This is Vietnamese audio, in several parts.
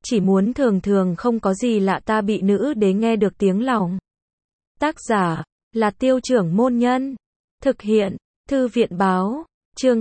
chỉ muốn thường thường không có gì lạ ta bị nữ đế nghe được tiếng lòng. Tác giả là Tiêu Trưởng Môn Nhân. Thực hiện Thư viện Báo. Chương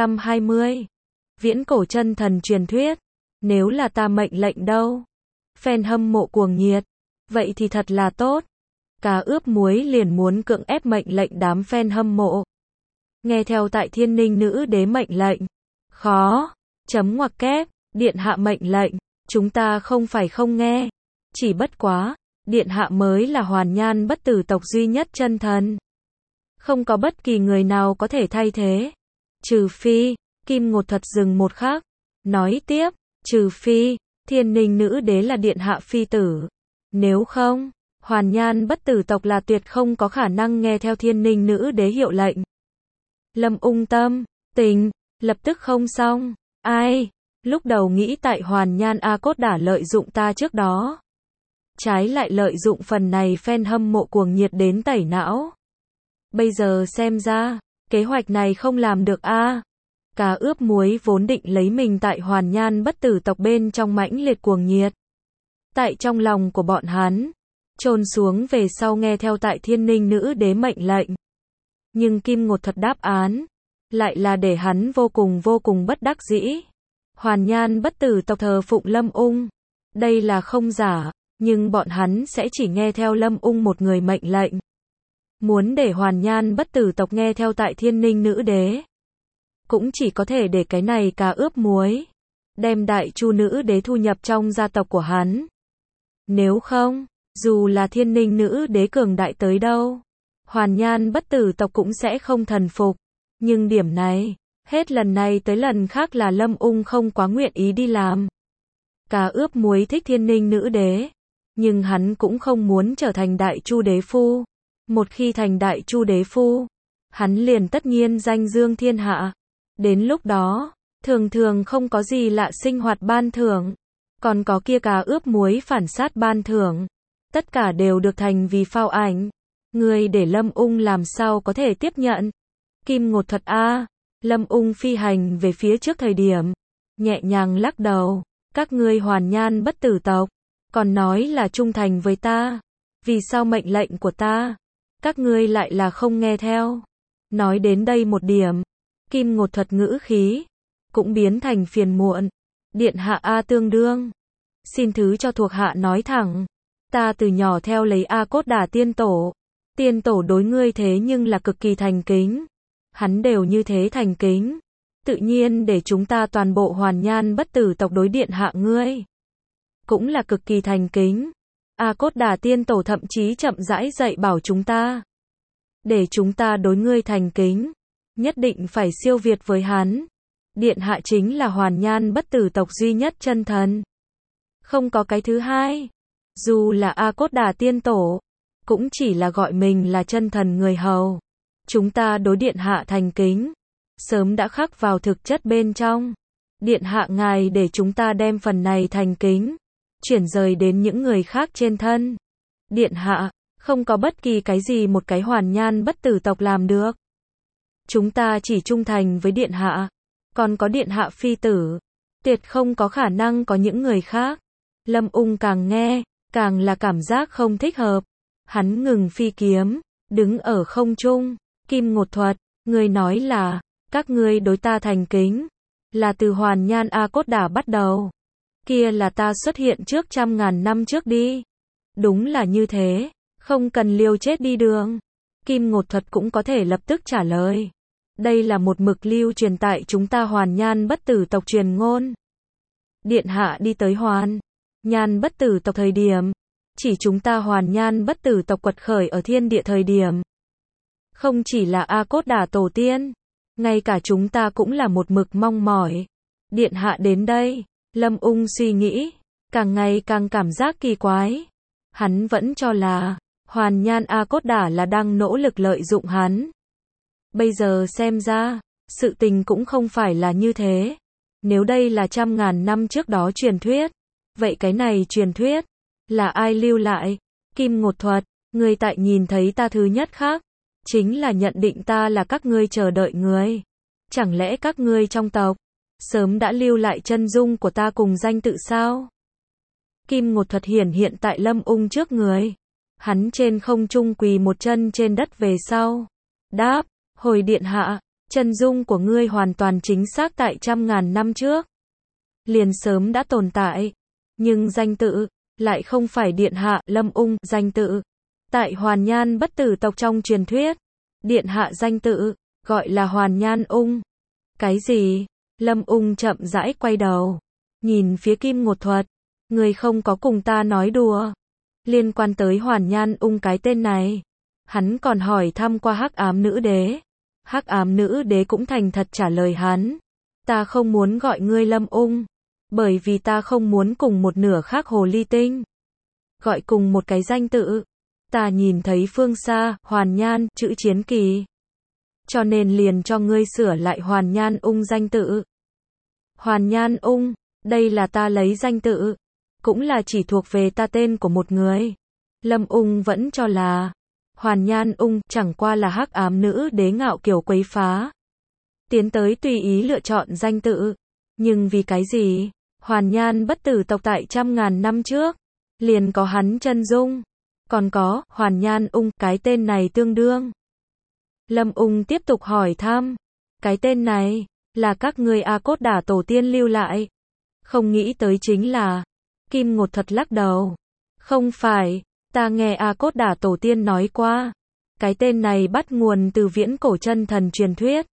220. Viễn cổ chân thần truyền thuyết. Nếu là ta mệnh lệnh đâu? Fan hâm mộ cuồng nhiệt. Vậy thì thật là tốt. Cá ướp muối liền muốn cưỡng ép mệnh lệnh đám fan hâm mộ. Nghe theo tại Thiên Ninh nữ đế mệnh lệnh. Khó. Chấm ngoặc kép. Điện hạ mệnh lệnh. Chúng ta không phải không nghe. Chỉ bất quá. Điện hạ mới là hoàn nhan bất tử tộc duy nhất chân thần. Không có bất kỳ người nào có thể thay thế. Trừ phi. Kim Ngột Thật dừng một khắc. Nói tiếp. Trừ phi. Thiên Ninh nữ đế là điện hạ phi tử. Nếu không. Hoàn nhan bất tử tộc là tuyệt không có khả năng nghe theo Thiên Ninh nữ đế hiệu lệnh. Lâm Ung tâm tình lập tức không xong. Ai? Lúc đầu nghĩ tại Hoàn Nhan A Cốt Đả lợi dụng ta trước đó. Trái lại lợi dụng phần này fan hâm mộ cuồng nhiệt đến tẩy não. Bây giờ xem ra, kế hoạch này không làm được a. Cá ướp muối vốn định lấy mình tại Hoàn Nhan bất tử tộc bên trong mãnh liệt cuồng nhiệt. Tại trong lòng của bọn hắn, chôn xuống về sau nghe theo tại Thiên Ninh nữ đế mệnh lệnh. Nhưng Kim Ngột Thật đáp án, lại là để hắn vô cùng bất đắc dĩ. Hoàn Nhan bất tử tộc thờ phụng Lâm Ung. Đây là không giả, nhưng bọn hắn sẽ chỉ nghe theo Lâm Ung một người mệnh lệnh. Muốn để Hoàn Nhan bất tử tộc nghe theo tại Thiên Ninh nữ đế, cũng chỉ có thể để cái này cá ướp muối, đem Đại Chu nữ đế thu nhập trong gia tộc của hắn. Nếu không, dù là Thiên Ninh nữ đế cường đại tới đâu, Hoàn Nhan bất tử tộc cũng sẽ không thần phục. Nhưng điểm này, hết lần này tới lần khác là Lâm Ung không quá nguyện ý đi làm. Cá ướp muối thích Thiên Ninh nữ đế, nhưng hắn cũng không muốn trở thành Đại Chu đế phu. Một khi thành Đại Chu đế phu, hắn liền tất nhiên danh dương thiên hạ. Đến lúc đó, thường không có gì lạ sinh hoạt ban thưởng, còn có kia cá ướp muối phản sát ban thưởng, tất cả đều được thành vì phao ảnh. Người để Lâm Ung làm sao có thể tiếp nhận? Kim Ngột Thật a. Lâm Ung phi hành về phía trước thời điểm, nhẹ nhàng lắc đầu. Các ngươi Hoàn Nhan bất tử tộc, còn nói là trung thành với ta. Vì sao mệnh lệnh của ta, các ngươi lại là không nghe theo? Nói đến đây một điểm, Kim Ngột Thật ngữ khí cũng biến thành phiền muộn. Điện hạ a tương đương. Xin thứ cho thuộc hạ nói thẳng. Ta từ nhỏ theo lấy A Cốt Đả tiên tổ. Tiên tổ đối ngươi thế nhưng là cực kỳ thành kính. Hắn đều như thế thành kính, tự nhiên để chúng ta toàn bộ Hoàn Nhan bất tử tộc đối điện hạ ngươi cũng là cực kỳ thành kính. A Cốt Đả tiên tổ thậm chí chậm rãi dạy bảo chúng ta, để chúng ta đối ngươi thành kính, nhất định phải siêu việt với hắn. Điện hạ chính là Hoàn Nhan bất tử tộc duy nhất chân thần, không có cái thứ hai. Dù là A Cốt Đả tiên tổ, cũng chỉ là gọi mình là chân thần người hầu. Chúng ta đối điện hạ thành kính, sớm đã khắc vào thực chất bên trong. Điện hạ ngài để chúng ta đem phần này thành kính, chuyển rời đến những người khác trên thân. Điện hạ, không có bất kỳ cái gì một cái Hoàn Nhan bất tử tộc làm được. Chúng ta chỉ trung thành với điện hạ, còn có điện hạ phi tử, tuyệt không có khả năng có những người khác. Lâm Ung càng nghe, càng là cảm giác không thích hợp. Hắn ngừng phi kiếm, đứng ở không trung. Kim Ngột Thuật, ngươi nói là, các ngươi đối ta thành kính, là từ Hoàn Nhan A Cốt Đả bắt đầu. Kia là ta xuất hiện trước 100.000 năm trước đi. Đúng là như thế, không cần liều chết đi đường. Kim Ngột Thuật cũng có thể lập tức trả lời. Đây là một mực lưu truyền tại chúng ta Hoàn Nhan bất tử tộc truyền ngôn. Điện hạ đi tới Hoàn Nhan bất tử tộc thời điểm, chỉ chúng ta Hoàn Nhan bất tử tộc quật khởi ở thiên địa thời điểm. Không chỉ là A Cốt Đả tổ tiên, ngay cả chúng ta cũng là một mực mong mỏi. Điện hạ đến đây, Lâm Ung suy nghĩ, càng ngày càng cảm giác kỳ quái. Hắn vẫn cho là, Hoàn Nhan A Cốt Đả là đang nỗ lực lợi dụng hắn. Bây giờ xem ra, sự tình cũng không phải là như thế. Nếu đây là 100.000 năm trước đó truyền thuyết, vậy cái này truyền thuyết, là ai lưu lại? Kim Ngột Thuật, người tại nhìn thấy ta thứ nhất khác, chính là nhận định ta là các ngươi chờ đợi người. Chẳng lẽ các ngươi trong tộc sớm đã lưu lại chân dung của ta cùng danh tự sao? Kim Ngột Thuật hiển hiện tại Lâm Ung trước người. Hắn trên không trung quỳ một chân trên đất về sau. Đáp, hồi điện hạ, chân dung của ngươi hoàn toàn chính xác tại trăm ngàn năm trước. Liền sớm đã tồn tại. Nhưng danh tự, lại không phải điện hạ Lâm Ung, danh tự. Tại Hoàn Nhan bất tử tộc trong truyền thuyết. Điện hạ danh tự, gọi là Hoàn Nhan Ung. Cái gì? Lâm Ung chậm rãi quay đầu. Nhìn phía Kim Ngột Thuật. Ngươi không có cùng ta nói đùa. Liên quan tới Hoàn Nhan Ung cái tên này. Hắn còn hỏi thăm qua Hắc Ám Nữ Đế. Hắc Ám Nữ Đế cũng thành thật trả lời hắn. Ta không muốn gọi ngươi Lâm Ung. Bởi vì ta không muốn cùng một nửa khác hồ ly tinh. Gọi cùng một cái danh tự. Ta nhìn thấy phương xa, Hoàn Nhan, chữ chiến kỳ. Cho nên liền cho ngươi sửa lại Hoàn Nhan Ung danh tự. Hoàn Nhan Ung, đây là ta lấy danh tự. Cũng là chỉ thuộc về ta tên của một người. Lâm Ung vẫn cho là Hoàn Nhan Ung chẳng qua là Hắc Ám Nữ Đế ngạo kiều quấy phá. Tiến tới tùy ý lựa chọn danh tự. Nhưng vì cái gì? Hoàn Nhan bất tử tộc tại trăm ngàn năm trước. Liền có hắn chân dung. Còn có, Hoàn Nhan Ung, cái tên này tương đương. Lâm Ung tiếp tục hỏi thăm. Cái tên này, là các ngươi A Cốt Đả tổ tiên lưu lại. Không nghĩ tới chính là. Kim Ngột Thuật lắc đầu. Không phải, ta nghe A Cốt Đả tổ tiên nói qua. Cái tên này bắt nguồn từ viễn cổ chân thần truyền thuyết.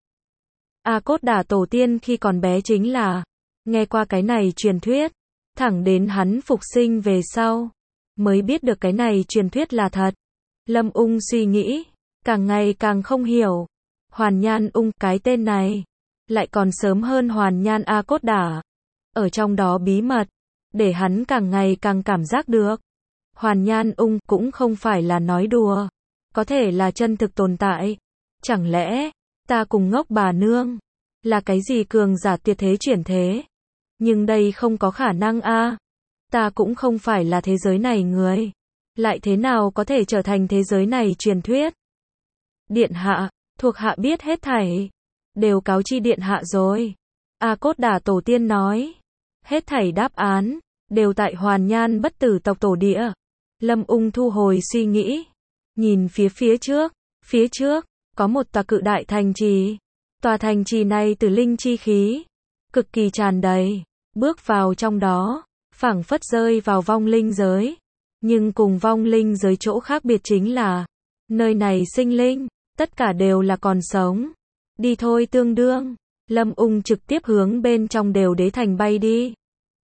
A Cốt Đả tổ tiên khi còn bé chính là. Nghe qua cái này truyền thuyết. Thẳng đến hắn phục sinh về sau. Mới biết được cái này truyền thuyết là thật. Lâm Ung suy nghĩ. Càng ngày càng không hiểu. Hoàn Nhan Ung, cái tên này. Lại còn sớm hơn Hoàn Nhan A Cốt Đả. Ở trong đó bí mật. Để hắn càng ngày càng cảm giác được. Hoàn Nhan Ung cũng không phải là nói đùa. Có thể là chân thực tồn tại. Chẳng lẽ, ta cùng ngốc bà nương. Là cái gì cường giả tuyệt thế chuyển thế. Nhưng đây không có khả năng a. Ta cũng không phải là thế giới này người. Lại thế nào có thể trở thành thế giới này truyền thuyết. Điện hạ, thuộc hạ biết hết thảy. Đều cáo chi điện hạ rồi. A Cốt Đả tổ tiên nói. Hết thảy đáp án. Đều tại Hoàn Nhan bất tử tộc tổ địa. Lâm Ung thu hồi suy nghĩ. Nhìn phía trước. Phía trước, có một tòa cự đại thành trì. Tòa thành trì này từ linh chi khí. Cực kỳ tràn đầy. Bước vào trong đó. Phảng phất rơi vào vong linh giới. Nhưng cùng vong linh giới chỗ khác biệt chính là. Nơi này sinh linh. Tất cả đều là còn sống. Đi thôi tương đương. Lâm Ung trực tiếp hướng bên trong Đều Đế thành bay đi.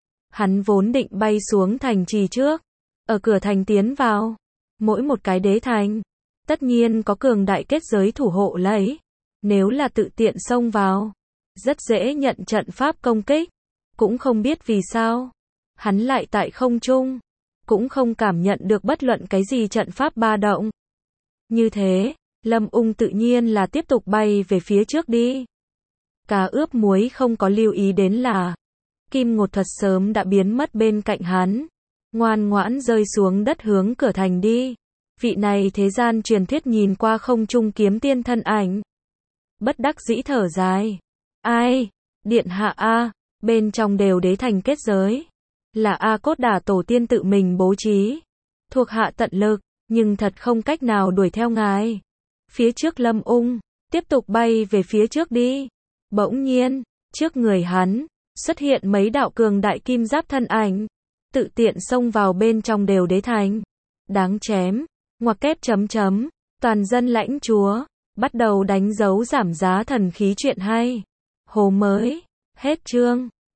Hắn vốn định bay xuống thành trì trước. Ở cửa thành tiến vào. Mỗi một cái đế thành. Tất nhiên có cường đại kết giới thủ hộ lấy. Nếu là tự tiện xông vào. Rất dễ nhận trận pháp công kích. Cũng không biết vì sao. Hắn lại tại không trung. Cũng không cảm nhận được bất luận cái gì trận pháp ba động. Như thế, Lâm Ung tự nhiên là tiếp tục bay về phía trước đi. Cá ướp muối không có lưu ý đến là. Kim Ngột Thuật sớm đã biến mất bên cạnh hắn. Ngoan ngoãn rơi xuống đất hướng cửa thành đi. Vị này thế gian truyền thuyết nhìn qua không trung kiếm tiên thân ảnh. Bất đắc dĩ thở dài. Ai? Điện hạ A. Bên trong Đều Đế thành kết giới. Là A Cốt Đả tổ tiên tự mình bố trí. Thuộc hạ tận lực. Nhưng thật không cách nào đuổi theo ngài. Phía trước Lâm Ung. Tiếp tục bay về phía trước đi. Bỗng nhiên. Trước người hắn. Xuất hiện mấy đạo cường đại kim giáp thân ảnh. Tự tiện xông vào bên trong Đều Đế thành. Đáng chém. Ngoặc kép chấm chấm. Toàn dân lãnh chúa. Bắt đầu đánh dấu giảm giá thần khí chuyện hay. Hồ mới. Hết chương.